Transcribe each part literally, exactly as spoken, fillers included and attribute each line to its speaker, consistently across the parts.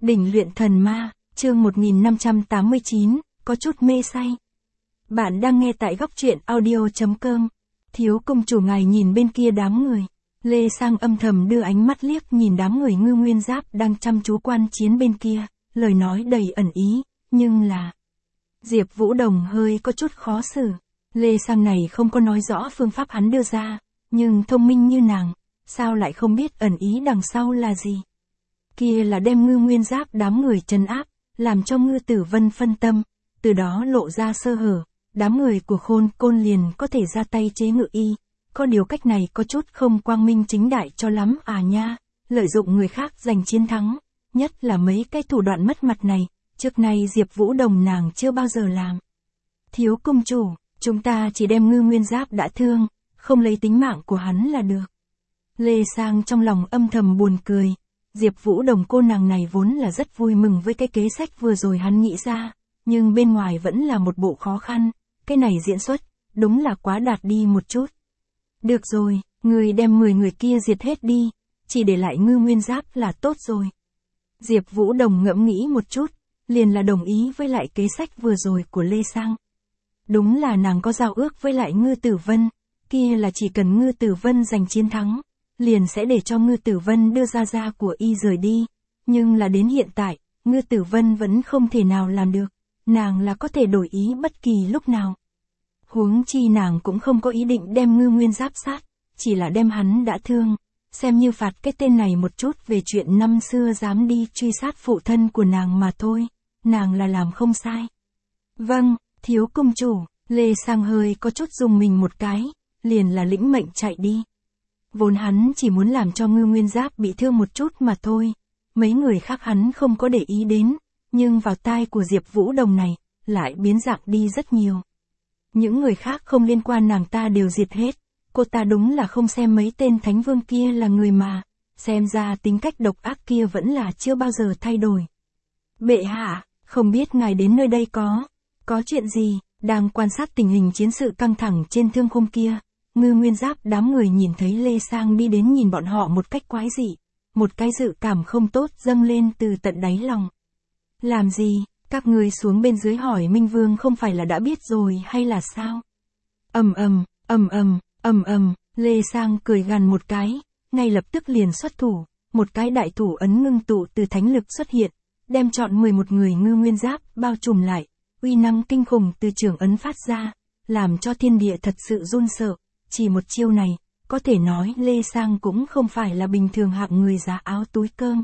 Speaker 1: Đỉnh luyện thần ma, chương một nghìn năm trăm tám mươi chín, có chút mê say. Bạn đang nghe tại góc truyện audio chấm com. Thiếu công chủ ngài nhìn bên kia đám người. Lê Sang âm thầm đưa ánh mắt liếc nhìn đám người Ngư Nguyên Giáp đang chăm chú quan chiến bên kia, lời nói đầy ẩn ý, nhưng là... Diệp Vũ Đồng hơi có chút khó xử. Lê Sang này không có nói rõ phương pháp hắn đưa ra, nhưng thông minh như nàng, sao lại không biết ẩn ý đằng sau là gì? Kia là đem Ngư Nguyên Giáp đám người trấn áp, làm cho Ngư Tử Vân phân tâm, từ đó lộ ra sơ hở, đám người của Khôn Côn liền có thể ra tay chế ngự y. Có điều cách này có chút không quang minh chính đại cho lắm à nha, lợi dụng người khác giành chiến thắng, nhất là mấy cái thủ đoạn mất mặt này, trước nay Diệp Vũ Đồng nàng chưa bao giờ làm. Thiếu công chủ, chúng ta chỉ đem Ngư Nguyên Giáp đã thương, không lấy tính mạng của hắn là được. Lê Sang trong lòng âm thầm buồn cười, Diệp Vũ Đồng cô nàng này vốn là rất vui mừng với cái kế sách vừa rồi hắn nghĩ ra, nhưng bên ngoài vẫn là một bộ khó khăn, cái này diễn xuất, đúng là quá đạt đi một chút. Được rồi, người đem mười người kia diệt hết đi, chỉ để lại Ngư Nguyên Giáp là tốt rồi. Diệp Vũ Đồng ngẫm nghĩ một chút, liền là đồng ý với lại kế sách vừa rồi của Lê Sang. Đúng là nàng có giao ước với lại Ngư Tử Vân, kia là chỉ cần Ngư Tử Vân giành chiến thắng, liền sẽ để cho Ngư Tử Vân đưa ra ra của y rời đi, nhưng là đến hiện tại, Ngư Tử Vân vẫn không thể nào làm được, nàng là có thể đổi ý bất kỳ lúc nào. Huống chi nàng cũng không có ý định đem Ngư Nguyên Giáp sát, chỉ là đem hắn đã thương, xem như phạt cái tên này một chút về chuyện năm xưa dám đi truy sát phụ thân của nàng mà thôi, nàng là làm không sai. Vâng, thiếu công chủ, Lê Sang hơi có chút dùng mình một cái, liền là lĩnh mệnh chạy đi. Vốn hắn chỉ muốn làm cho Ngư Nguyên Giáp bị thương một chút mà thôi, mấy người khác hắn không có để ý đến, nhưng vào tai của Diệp Vũ Đồng này, lại biến dạng đi rất nhiều. Những người khác không liên quan nàng ta đều diệt hết, cô ta đúng là không xem mấy tên thánh vương kia là người mà, xem ra tính cách độc ác kia vẫn là chưa bao giờ thay đổi. Bệ hạ, không biết ngài đến nơi đây có, có chuyện gì, đang quan sát tình hình chiến sự căng thẳng trên thương khung kia, Ngư Nguyên Giáp đám người nhìn thấy Lê Sang đi đến nhìn bọn họ một cách quái dị, một cái dự cảm không tốt dâng lên từ tận đáy lòng. Làm gì? Các người xuống bên dưới hỏi Minh Vương không phải là đã biết rồi hay là sao? Ầm ầm, ầm ầm, ầm ầm, Lê Sang cười gằn một cái, ngay lập tức liền xuất thủ, một cái đại thủ ấn ngưng tụ từ thánh lực xuất hiện, đem trọn mười một người Ngư Nguyên Giáp bao trùm lại, uy năng kinh khủng từ trường ấn phát ra, làm cho thiên địa thật sự run sợ, chỉ một chiêu này, có thể nói Lê Sang cũng không phải là bình thường hạng người giá áo túi cơm.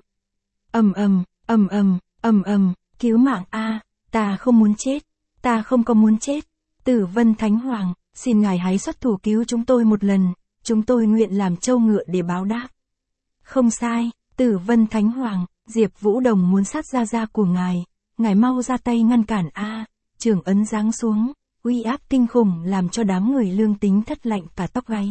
Speaker 1: Ầm ầm, ầm ầm, ầm ầm. Cứu mạng a, ta không muốn chết, ta không có muốn chết. Tử Vân Thánh Hoàng, xin ngài hãy xuất thủ cứu chúng tôi một lần, chúng tôi nguyện làm trâu ngựa để báo đáp. Không sai, Tử Vân Thánh Hoàng, Diệp Vũ Đồng muốn sát ra ra của ngài, ngài mau ra tay ngăn cản a. Trường ấn giáng xuống, uy áp kinh khủng làm cho đám người lương tính thất lạnh cả tóc gáy.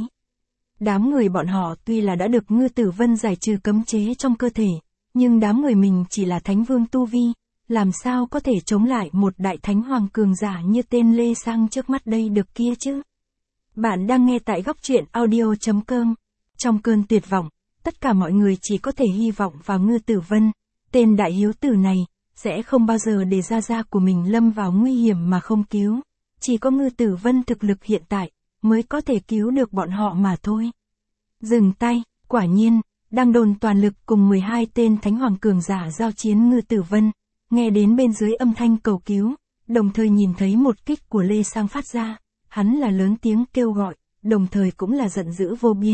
Speaker 1: Đám người bọn họ tuy là đã được Ngư Tử Vân giải trừ cấm chế trong cơ thể, nhưng đám người mình chỉ là thánh vương tu vi. Làm sao có thể chống lại một đại thánh hoàng cường giả như tên Lê Sang trước mắt đây được kia chứ? Bạn đang nghe tại góc truyện audio chấm com. Trong cơn tuyệt vọng, tất cả mọi người chỉ có thể hy vọng vào Ngư Tử Vân. Tên đại hiếu tử này, sẽ không bao giờ để gia gia của mình lâm vào nguy hiểm mà không cứu. Chỉ có Ngư Tử Vân thực lực hiện tại, mới có thể cứu được bọn họ mà thôi. Dừng tay, quả nhiên, đang đồn toàn lực cùng mười hai tên thánh hoàng cường giả giao chiến Ngư Tử Vân. Nghe đến bên dưới âm thanh cầu cứu, đồng thời nhìn thấy một kích của Lê Sang phát ra, hắn là lớn tiếng kêu gọi, đồng thời cũng là giận dữ vô biên.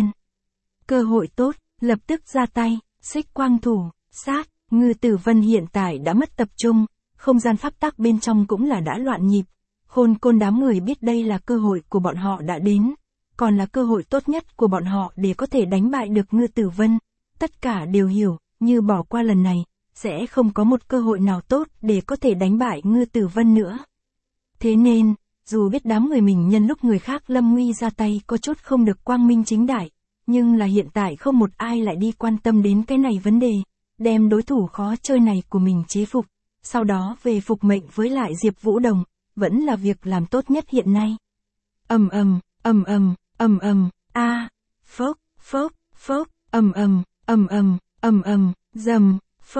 Speaker 1: Cơ hội tốt, lập tức ra tay, xích quang thủ, sát, Ngư Tử Vân hiện tại đã mất tập trung, không gian pháp tắc bên trong cũng là đã loạn nhịp. Khôn Côn đám người biết đây là cơ hội của bọn họ đã đến, còn là cơ hội tốt nhất của bọn họ để có thể đánh bại được Ngư Tử Vân. Tất cả đều hiểu, như bỏ qua lần này, sẽ không có một cơ hội nào tốt để có thể đánh bại Ngư Tử Vân nữa. Thế nên, dù biết đám người mình nhân lúc người khác lâm nguy ra tay có chút không được quang minh chính đại, nhưng là hiện tại không một ai lại đi quan tâm đến cái này vấn đề, đem đối thủ khó chơi này của mình chế phục, sau đó về phục mệnh với lại Diệp Vũ Đồng, vẫn là việc làm tốt nhất hiện nay. Ầm ầm, ầm ầm, ầm ầm, a, phốc, phốc, phốc, ầm ầm, ầm ầm, ầm ầm, rầm, phốc.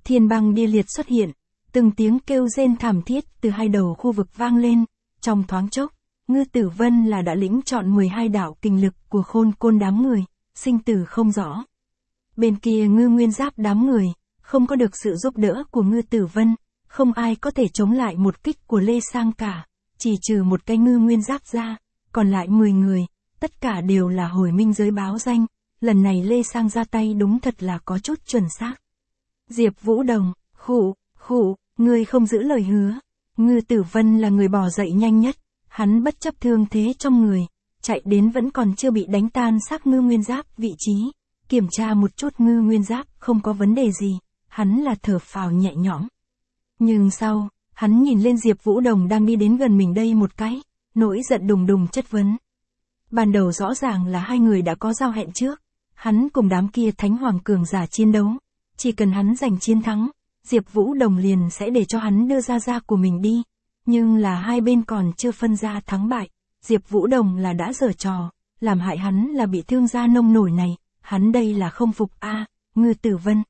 Speaker 1: Thiên băng địa liệt xuất hiện, từng tiếng kêu rên thảm thiết từ hai đầu khu vực vang lên, trong thoáng chốc, Ngư Tử Vân là đã lĩnh chọn mười hai đạo kình lực của khôn côn đám người, sinh tử không rõ. Bên kia Ngư Nguyên Giáp đám người, không có được sự giúp đỡ của Ngư Tử Vân, không ai có thể chống lại một kích của Lê Sang cả, chỉ trừ một cái Ngư Nguyên Giáp ra, còn lại mười người, tất cả đều là hồi minh giới báo danh, lần này Lê Sang ra tay đúng thật là có chút chuẩn xác. Diệp Vũ Đồng, khụ, khụ, ngươi không giữ lời hứa. Ngư Tử Vân là người bò dậy nhanh nhất, hắn bất chấp thương thế trong người, chạy đến vẫn còn chưa bị đánh tan xác Ngư Nguyên Giáp vị trí, kiểm tra một chút Ngư Nguyên Giáp không có vấn đề gì, hắn là thở phào nhẹ nhõm. Nhưng sau, hắn nhìn lên Diệp Vũ Đồng đang đi đến gần mình đây một cái, nỗi giận đùng đùng chất vấn. Ban đầu rõ ràng là hai người đã có giao hẹn trước, hắn cùng đám kia Thánh Hoàng cường giả chiến đấu, chỉ cần hắn giành chiến thắng, Diệp Vũ Đồng liền sẽ để cho hắn đưa ra gia của mình đi, nhưng là hai bên còn chưa phân ra thắng bại, Diệp Vũ Đồng là đã giở trò, làm hại hắn là bị thương gia nông nổi này, hắn đây là không phục a, à, Ngư Tử Vân.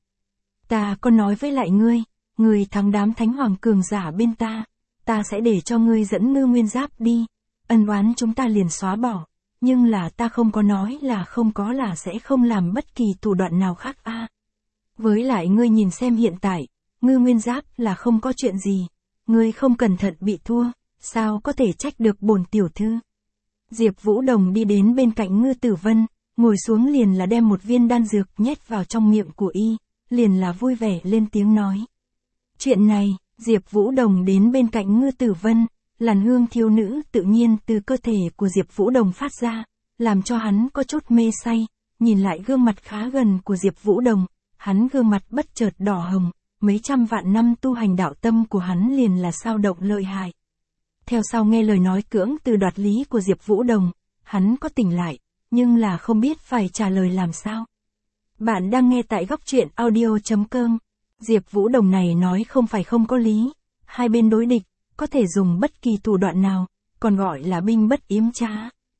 Speaker 1: Ta có nói với lại ngươi, ngươi thắng đám Thánh Hoàng cường giả bên ta, ta sẽ để cho ngươi dẫn Ngư Nguyên Giáp đi, ân oán chúng ta liền xóa bỏ, nhưng là ta không có nói là không có là sẽ không làm bất kỳ thủ đoạn nào khác a. À. Với lại ngươi nhìn xem hiện tại, Ngư Nguyên Giáp là không có chuyện gì, ngươi không cẩn thận bị thua, sao có thể trách được bổn tiểu thư. Diệp Vũ Đồng đi đến bên cạnh Ngư Tử Vân, ngồi xuống liền là đem một viên đan dược nhét vào trong miệng của y, liền là vui vẻ lên tiếng nói. Chuyện này, Diệp Vũ Đồng đến bên cạnh Ngư Tử Vân, làn hương thiếu nữ tự nhiên từ cơ thể của Diệp Vũ Đồng phát ra, làm cho hắn có chút mê say, nhìn lại gương mặt khá gần của Diệp Vũ Đồng, hắn gương mặt bất chợt đỏ hồng, mấy trăm vạn năm tu hành đạo tâm của hắn liền là sao động lợi hại. Theo sau nghe lời nói cưỡng từ đoạt lý của Diệp Vũ Đồng, hắn có tỉnh lại, nhưng là không biết phải trả lời làm sao. Bạn đang nghe tại góc truyện audio chấm com. Diệp Vũ Đồng này nói không phải không có lý, hai bên đối địch, có thể dùng bất kỳ thủ đoạn nào, còn gọi là binh bất yếm trá.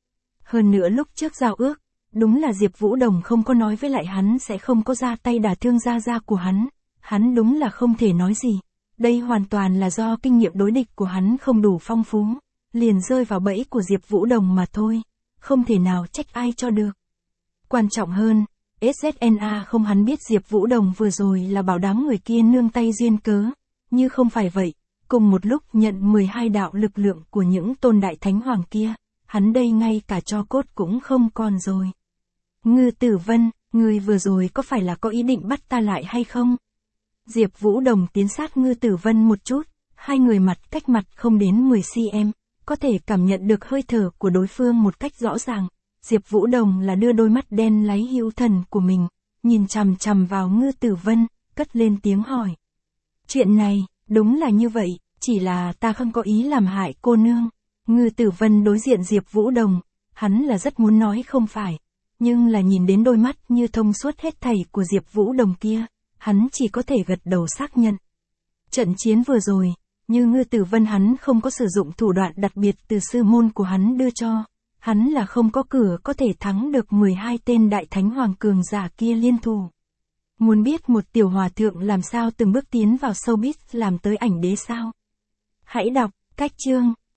Speaker 1: Hơn nữa lúc trước giao ước, đúng là Diệp Vũ Đồng không có nói với lại hắn sẽ không có ra tay đả thương gia gia của hắn, hắn đúng là không thể nói gì. Đây hoàn toàn là do kinh nghiệm đối địch của hắn không đủ phong phú, liền rơi vào bẫy của Diệp Vũ Đồng mà thôi, không thể nào trách ai cho được. Quan trọng hơn, ét zét en a không hắn biết Diệp Vũ Đồng vừa rồi là bảo đám người kia nương tay duyên cớ, như không phải vậy, cùng một lúc nhận mười hai đạo lực lượng của những tôn đại thánh hoàng kia, hắn đây ngay cả tro cốt cũng không còn rồi. Ngư Tử Vân, ngươi vừa rồi có phải là có ý định bắt ta lại hay không? Diệp Vũ Đồng tiến sát Ngư Tử Vân một chút, hai người mặt cách mặt không đến mười xăng-ti-mét, có thể cảm nhận được hơi thở của đối phương một cách rõ ràng. Diệp Vũ Đồng là đưa đôi mắt đen láy hữu thần của mình, nhìn chằm chằm vào Ngư Tử Vân, cất lên tiếng hỏi. Chuyện này, đúng là như vậy, chỉ là ta không có ý làm hại cô nương. Ngư Tử Vân đối diện Diệp Vũ Đồng, hắn là rất muốn nói không phải, nhưng là nhìn đến đôi mắt như thông suốt hết thảy của Diệp Vũ Đồng kia, hắn chỉ có thể gật đầu xác nhận. Trận chiến vừa rồi, như Ngư Tử Vân hắn không có sử dụng thủ đoạn đặc biệt từ sư môn của hắn đưa cho, hắn là không có cửa có thể thắng được mười hai tên đại thánh hoàng cường giả kia liên thủ. Muốn biết một tiểu hòa thượng làm sao từng bước tiến vào showbiz làm tới ảnh đế sao? Hãy đọc cách chương